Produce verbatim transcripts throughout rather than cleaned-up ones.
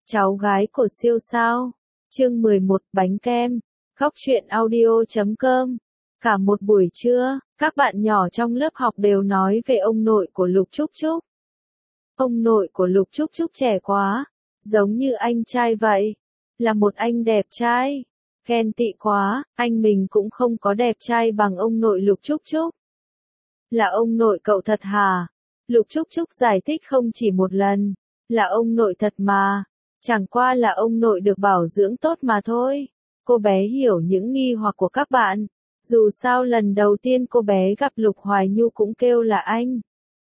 Cháu gái của siêu sao. Chương mười một Bánh kem. Góc truyện audio chấm com. Cả một buổi trưa, các bạn nhỏ trong lớp học đều nói về ông nội của Lục Trúc Trúc. Ông nội của Lục Trúc Trúc trẻ quá, giống như anh trai vậy. Là một anh đẹp trai. Ghen tị quá, anh mình cũng không có đẹp trai bằng ông nội Lục Trúc Trúc. Là ông nội cậu thật hả? Lục Trúc Trúc giải thích không chỉ một lần. Là ông nội thật mà. Chẳng qua là ông nội được bảo dưỡng tốt mà thôi. Cô bé hiểu những nghi hoặc của các bạn. Dù sao lần đầu tiên cô bé gặp Lục Hoài Nhu cũng kêu là anh.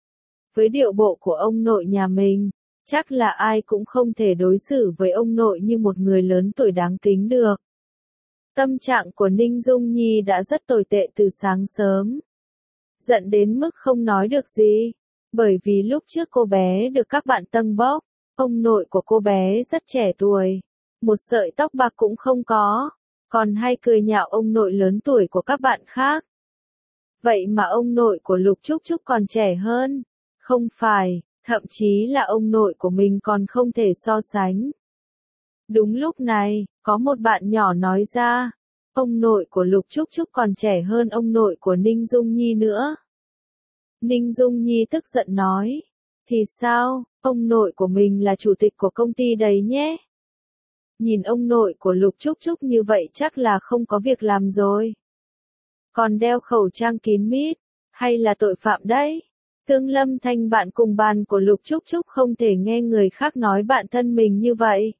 Với điệu bộ của ông nội nhà mình, chắc là ai cũng không thể đối xử với ông nội như một người lớn tuổi đáng kính được. Tâm trạng của Ninh Dung Nhi đã rất tồi tệ từ sáng sớm. Giận đến mức không nói được gì. Bởi vì lúc trước cô bé được các bạn tâng bốc, ông nội của cô bé rất trẻ tuổi. Một sợi tóc bạc cũng không có. Còn hay cười nhạo ông nội lớn tuổi của các bạn khác. Vậy mà ông nội của Lục Trúc Trúc còn trẻ hơn. Không phải, thậm chí là ông nội của mình còn không thể so sánh. Đúng lúc này, có một bạn nhỏ nói ra, ông nội của Lục Trúc Trúc còn trẻ hơn ông nội của Ninh Dung Nhi nữa. Ninh Dung Nhi tức giận nói, thì sao, ông nội của mình là chủ tịch của công ty đấy nhé. Nhìn ông nội của Lục Trúc Trúc như vậy chắc là không có việc làm rồi. Còn đeo khẩu trang kín mít, hay là tội phạm đấy. Tương Lâm Thanh bạn cùng bàn của Lục Trúc Trúc không thể nghe người khác nói bạn thân mình như vậy.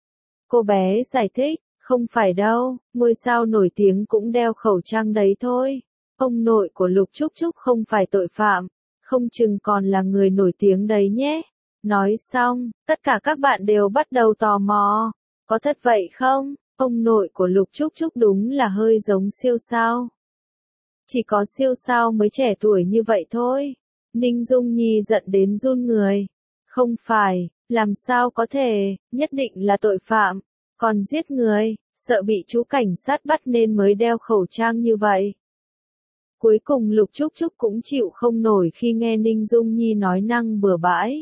Cô bé giải thích, không phải đâu, ngôi sao nổi tiếng cũng đeo khẩu trang đấy thôi. Ông nội của Lục Trúc Trúc không phải tội phạm, không chừng còn là người nổi tiếng đấy nhé. Nói xong, tất cả các bạn đều bắt đầu tò mò. Có thật vậy không? Ông nội của Lục Trúc Trúc đúng là hơi giống siêu sao. Chỉ có siêu sao mới trẻ tuổi như vậy thôi. Ninh Dung Nhi giận đến run người. Không phải, làm sao có thể, nhất định là tội phạm. Còn giết người, sợ bị chú cảnh sát bắt nên mới đeo khẩu trang như vậy. Cuối cùng Lục Trúc Trúc cũng chịu không nổi khi nghe Ninh Dung Nhi nói năng bừa bãi.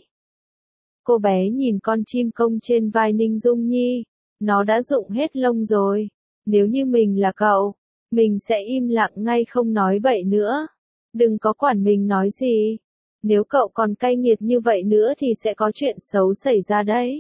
Cô bé nhìn con chim công trên vai Ninh Dung Nhi. Nó đã rụng hết lông rồi. Nếu như mình là cậu, mình sẽ im lặng ngay không nói bậy nữa. Đừng có quản mình nói gì. Nếu cậu còn cay nghiệt như vậy nữa thì sẽ có chuyện xấu xảy ra đấy.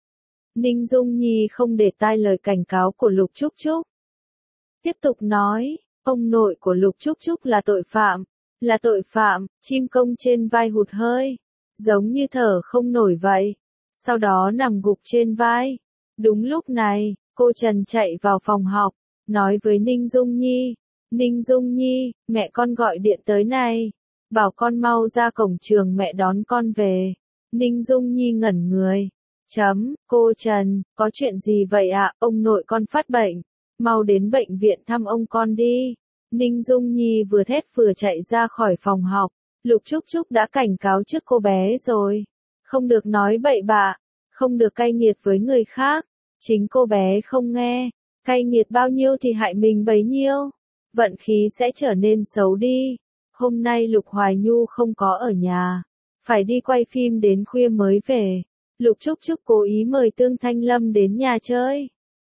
Ninh Dung Nhi không để tai lời cảnh cáo của Lục Trúc Trúc. Tiếp tục nói, ông nội của Lục Trúc Trúc là tội phạm. Là tội phạm, chim công trên vai hụt hơi. Giống như thở không nổi vậy. Sau đó nằm gục trên vai. Đúng lúc này, cô Trần chạy vào phòng học, nói với Ninh Dung Nhi. Ninh Dung Nhi, mẹ con gọi điện tới này. Bảo con mau ra cổng trường mẹ đón con về. Ninh Dung Nhi ngẩn người. Chấm, cô Trần, có chuyện gì vậy ạ? Ông nội con phát bệnh. Mau đến bệnh viện thăm ông con đi. Ninh Dung Nhi vừa thét vừa chạy ra khỏi phòng học. Lục Trúc Trúc đã cảnh cáo trước cô bé rồi. Không được nói bậy bạ. Không được cay nghiệt với người khác. Chính cô bé không nghe. Cay nghiệt bao nhiêu thì hại mình bấy nhiêu. Vận khí sẽ trở nên xấu đi. Hôm nay Lục Hoài Nhu không có ở nhà. Phải đi quay phim đến khuya mới về. Lục Trúc Trúc cố ý mời Tương Thanh Lâm đến nhà chơi.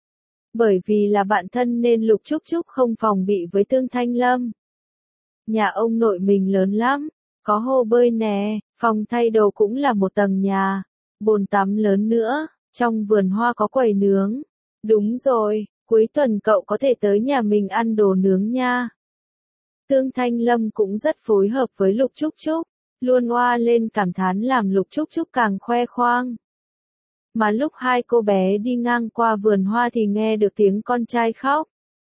Bởi vì là bạn thân nên Lục Trúc Trúc không phòng bị với Tương Thanh Lâm. Nhà ông nội mình lớn lắm. Có hồ bơi nè, phòng thay đồ cũng là một tầng nhà. Bồn tắm lớn nữa, trong vườn hoa có quầy nướng. Đúng rồi, cuối tuần cậu có thể tới nhà mình ăn đồ nướng nha. Tương Thanh Lâm cũng rất phối hợp với Lục Trúc Trúc. Luôn oa lên cảm thán làm Lục Trúc Trúc càng khoe khoang. Mà lúc hai cô bé đi ngang qua vườn hoa thì nghe được tiếng con trai khóc.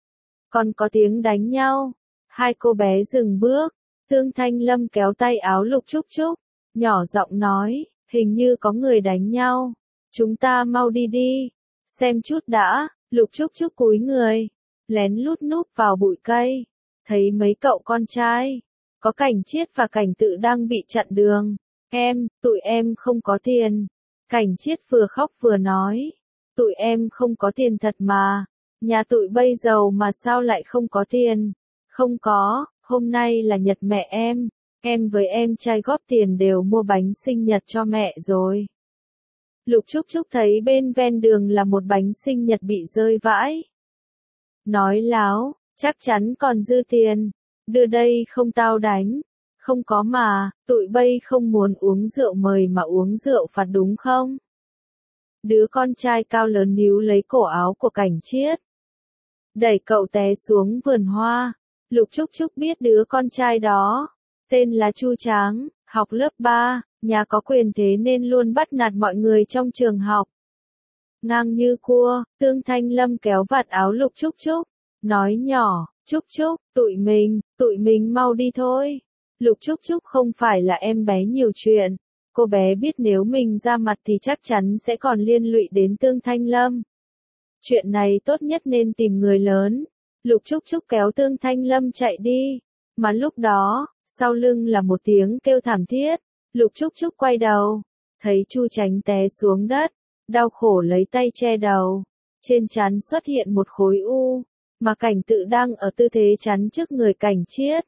Còn có tiếng đánh nhau. Hai cô bé dừng bước. Tương Thanh Lâm kéo tay áo Lục Trúc Trúc. Nhỏ giọng nói, hình như có người đánh nhau. Chúng ta mau đi đi. Xem chút đã. Lục Trúc Trúc cúi người. Lén lút núp vào bụi cây. Thấy mấy cậu con trai. Có Cảnh Chiết và Cảnh Tự đang bị chặn đường. Em, tụi em không có tiền. Cảnh Chiết vừa khóc vừa nói. Tụi em không có tiền thật mà. Nhà tụi bây giàu mà sao lại không có tiền. Không có, hôm nay là nhật mẹ em. Em với em trai góp tiền đều mua bánh sinh nhật cho mẹ rồi. Lục Trúc Trúc thấy bên ven đường là một bánh sinh nhật bị rơi vãi. Nói láo, chắc chắn còn dư tiền. Đưa đây không tao đánh. Không có mà, tụi bay không muốn uống rượu mời mà uống rượu phạt đúng không? Đứa con trai cao lớn níu lấy cổ áo của Cảnh Chiết. Đẩy cậu té xuống vườn hoa. Lục Trúc Trúc biết đứa con trai đó. Tên là Chu Tráng, học lớp ba, nhà có quyền thế nên luôn bắt nạt mọi người trong trường học. Ngang như cua, Tương Thanh Lâm kéo vạt áo Lục Trúc Trúc. Nói nhỏ, Trúc Trúc, tụi mình, tụi mình mau đi thôi. Lục Trúc Trúc không phải là em bé nhiều chuyện. Cô bé biết nếu mình ra mặt thì chắc chắn sẽ còn liên lụy đến Tương Thanh Lâm. Chuyện này tốt nhất nên tìm người lớn. Lục Trúc Trúc kéo Tương Thanh Lâm chạy đi. Mà lúc đó, sau lưng là một tiếng kêu thảm thiết. Lục Trúc Trúc quay đầu. Thấy Chu Tránh té xuống đất. Đau khổ lấy tay che đầu. Trên trán xuất hiện một khối u. Mà Cảnh Tự đang ở tư thế chắn trước người Cảnh Chiết.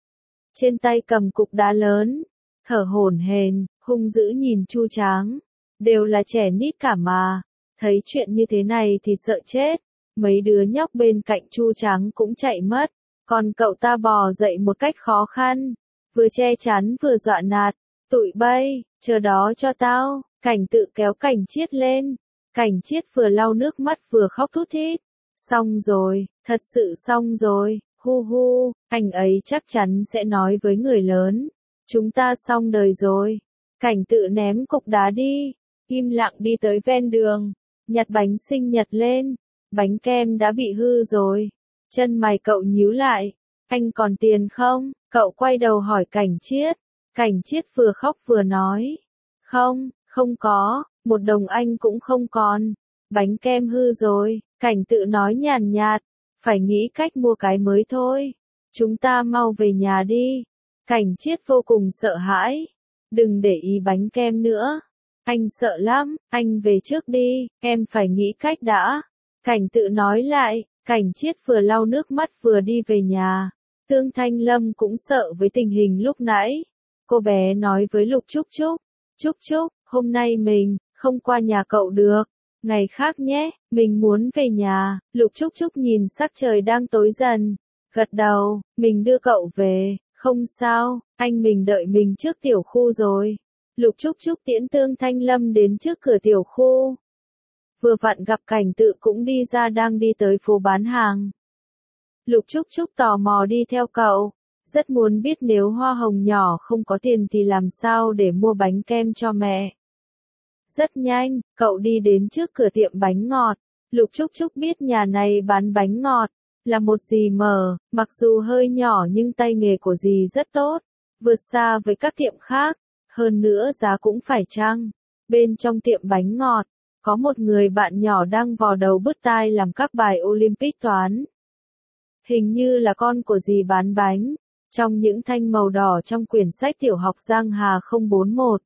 Trên tay cầm cục đá lớn. Thở hổn hển, hung dữ nhìn Chu Tráng. Đều là trẻ nít cả mà. Thấy chuyện như thế này thì sợ chết. Mấy đứa nhóc bên cạnh Chu Tráng cũng chạy mất. Còn cậu ta bò dậy một cách khó khăn. Vừa che chắn vừa dọa nạt. Tụi bay, chờ đó cho tao. Cảnh Tự kéo Cảnh Chiết lên. Cảnh Chiết vừa lau nước mắt vừa khóc thút thít. Xong rồi, thật sự xong rồi. Hu hu, anh ấy chắc chắn sẽ nói với người lớn. Chúng ta xong đời rồi. Cảnh Tự ném cục đá đi. Im lặng đi tới ven đường. Nhặt bánh sinh nhật lên. Bánh kem đã bị hư rồi. Chân mày cậu nhíu lại. Anh còn tiền không? Cậu quay đầu hỏi Cảnh Chiết. Cảnh Chiết vừa khóc vừa nói. Không, không có. Một đồng anh cũng không còn. Bánh kem hư rồi. Cảnh Tự nói nhàn nhạt. Phải nghĩ cách mua cái mới thôi. Chúng ta mau về nhà đi. Cảnh Chiết vô cùng sợ hãi. Đừng để ý bánh kem nữa. Anh sợ lắm, anh về trước đi, em phải nghĩ cách đã. Cảnh Tự nói lại, Cảnh Chiết vừa lau nước mắt vừa đi về nhà. Tương Thanh Lâm cũng sợ với tình hình lúc nãy. Cô bé nói với Lục Trúc Trúc. Trúc Trúc, hôm nay mình, không qua nhà cậu được. Ngày khác nhé, mình muốn về nhà. Lục Trúc Trúc nhìn sắc trời đang tối dần. Gật đầu, mình đưa cậu về. Không sao, anh mình đợi mình trước tiểu khu rồi. Lục Trúc Trúc tiễn Tương Thanh Lâm đến trước cửa tiểu khu. Vừa vặn gặp Cảnh Tự cũng đi ra đang đi tới phố bán hàng. Lục Trúc Trúc tò mò đi theo cậu. Rất muốn biết nếu hoa hồng nhỏ không có tiền thì làm sao để mua bánh kem cho mẹ. Rất nhanh, cậu đi đến trước cửa tiệm bánh ngọt. Lục Trúc Trúc biết nhà này bán bánh ngọt. Là một dì mờ, mặc dù hơi nhỏ nhưng tay nghề của dì rất tốt. Vượt xa với các tiệm khác. Hơn nữa giá cũng phải chăng. Bên trong tiệm bánh ngọt, có một người bạn nhỏ đang vò đầu bứt tai làm các bài Olympic toán. Hình như là con của dì bán bánh. Trong những thanh màu đỏ trong quyển sách tiểu học Giang Hà không bốn mốt.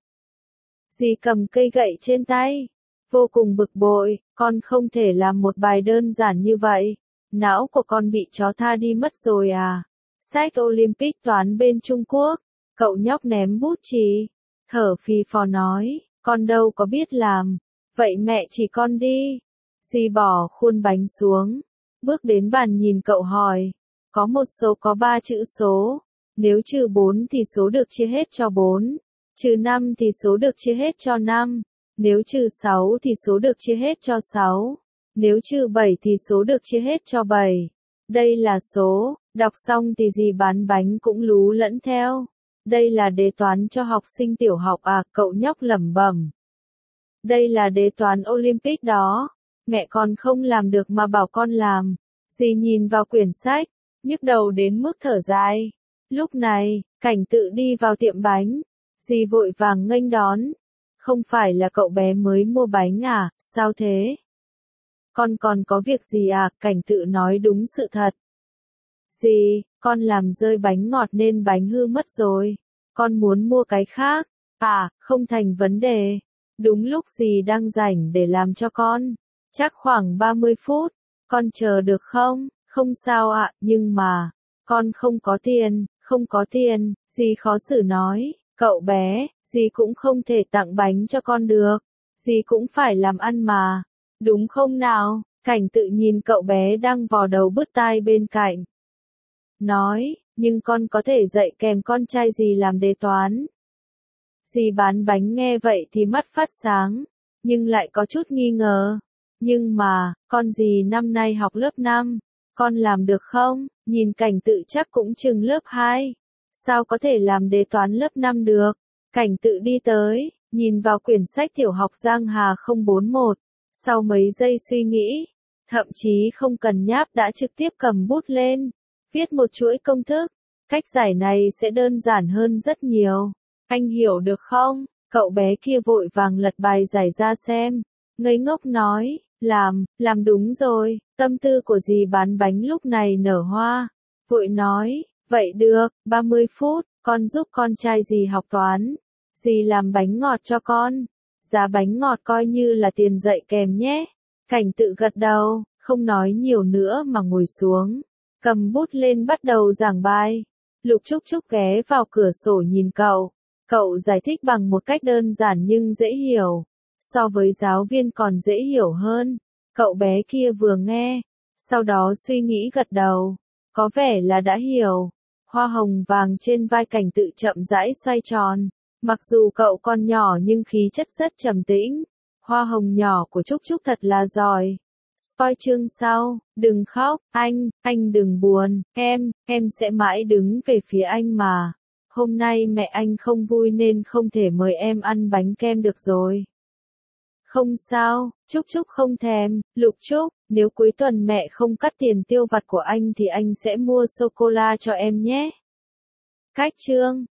Dì cầm cây gậy trên tay. Vô cùng bực bội, con không thể làm một bài đơn giản như vậy. Não của con bị chó tha đi mất rồi à. Sách Olympic toán bên Trung Quốc. Cậu nhóc ném bút chì. Thở phì phò nói, con đâu có biết làm. Vậy mẹ chỉ con đi. Dì bỏ khuôn bánh xuống. Bước đến bàn nhìn cậu hỏi. Có một số có ba chữ số. Nếu trừ bốn thì số được chia hết cho bốn. Trừ năm thì số được chia hết cho năm. Nếu trừ sáu thì số được chia hết cho sáu. Nếu trừ bảy thì số được chia hết cho bảy. Đây là số. Đọc xong thì dì bán bánh cũng lú lẫn theo. Đây là đề toán cho học sinh tiểu học à, cậu nhóc lẩm bẩm. Đây là đề toán Olympic đó. Mẹ con không làm được mà bảo con làm. Dì nhìn vào quyển sách, nhức đầu đến mức thở dài. Lúc này, Cảnh Tự đi vào tiệm bánh. Dì vội vàng nghênh đón. Không phải là cậu bé mới mua bánh à, sao thế? Con còn có việc gì à, Cảnh Tự nói đúng sự thật. Dì, con làm rơi bánh ngọt nên bánh hư mất rồi. Con muốn mua cái khác. À, không thành vấn đề. Đúng lúc dì đang rảnh để làm cho con. Chắc khoảng ba mươi phút. Con chờ được không? Không sao ạ, nhưng mà, con không có tiền, không có tiền, dì khó xử nói. Cậu bé, dì cũng không thể tặng bánh cho con được. Gì cũng phải làm ăn mà. Đúng không nào? Cảnh Tự nhìn cậu bé đang vò đầu bứt tai bên cạnh. Nói, nhưng con có thể dạy kèm con trai dì làm đề toán. Dì bán bánh nghe vậy thì mắt phát sáng, nhưng lại có chút nghi ngờ. Nhưng mà, con dì năm nay học lớp năm, con làm được không? Nhìn Cảnh Tự chắc cũng chừng lớp hai. Sao có thể làm đề toán lớp năm được? Cảnh Tự đi tới, nhìn vào quyển sách tiểu học Giang Hà không bốn một. Sau mấy giây suy nghĩ, thậm chí không cần nháp đã trực tiếp cầm bút lên, viết một chuỗi công thức. Cách giải này sẽ đơn giản hơn rất nhiều. Anh hiểu được không? Cậu bé kia vội vàng lật bài giải ra xem. Ngây ngốc nói, làm, làm đúng rồi. Tâm tư của dì bán bánh lúc này nở hoa. Vội nói, vậy được, ba mươi phút, con giúp con trai dì học toán. Dì làm bánh ngọt cho con. Giá bánh ngọt coi như là tiền dạy kèm nhé. Cảnh Tự gật đầu, không nói nhiều nữa mà ngồi xuống. Cầm bút lên bắt đầu giảng bài. Lục Trúc Trúc ghé vào cửa sổ nhìn cậu. Cậu giải thích bằng một cách đơn giản nhưng dễ hiểu. So với giáo viên còn dễ hiểu hơn. Cậu bé kia vừa nghe, sau đó suy nghĩ gật đầu. Có vẻ là đã hiểu. Hoa hồng vàng trên vai Cảnh Tự chậm rãi xoay tròn. Mặc dù cậu còn nhỏ nhưng khí chất rất trầm tĩnh. Hoa hồng nhỏ của Trúc Trúc thật là giỏi. Spoil chương sau, đừng khóc, anh, anh đừng buồn, em, em sẽ mãi đứng về phía anh mà. Hôm nay mẹ anh không vui nên không thể mời em ăn bánh kem được rồi. Không sao, Trúc Trúc không thèm. Lục Trúc, nếu cuối tuần mẹ không cắt tiền tiêu vặt của anh thì anh sẽ mua sô-cô-la cho em nhé. Cách chương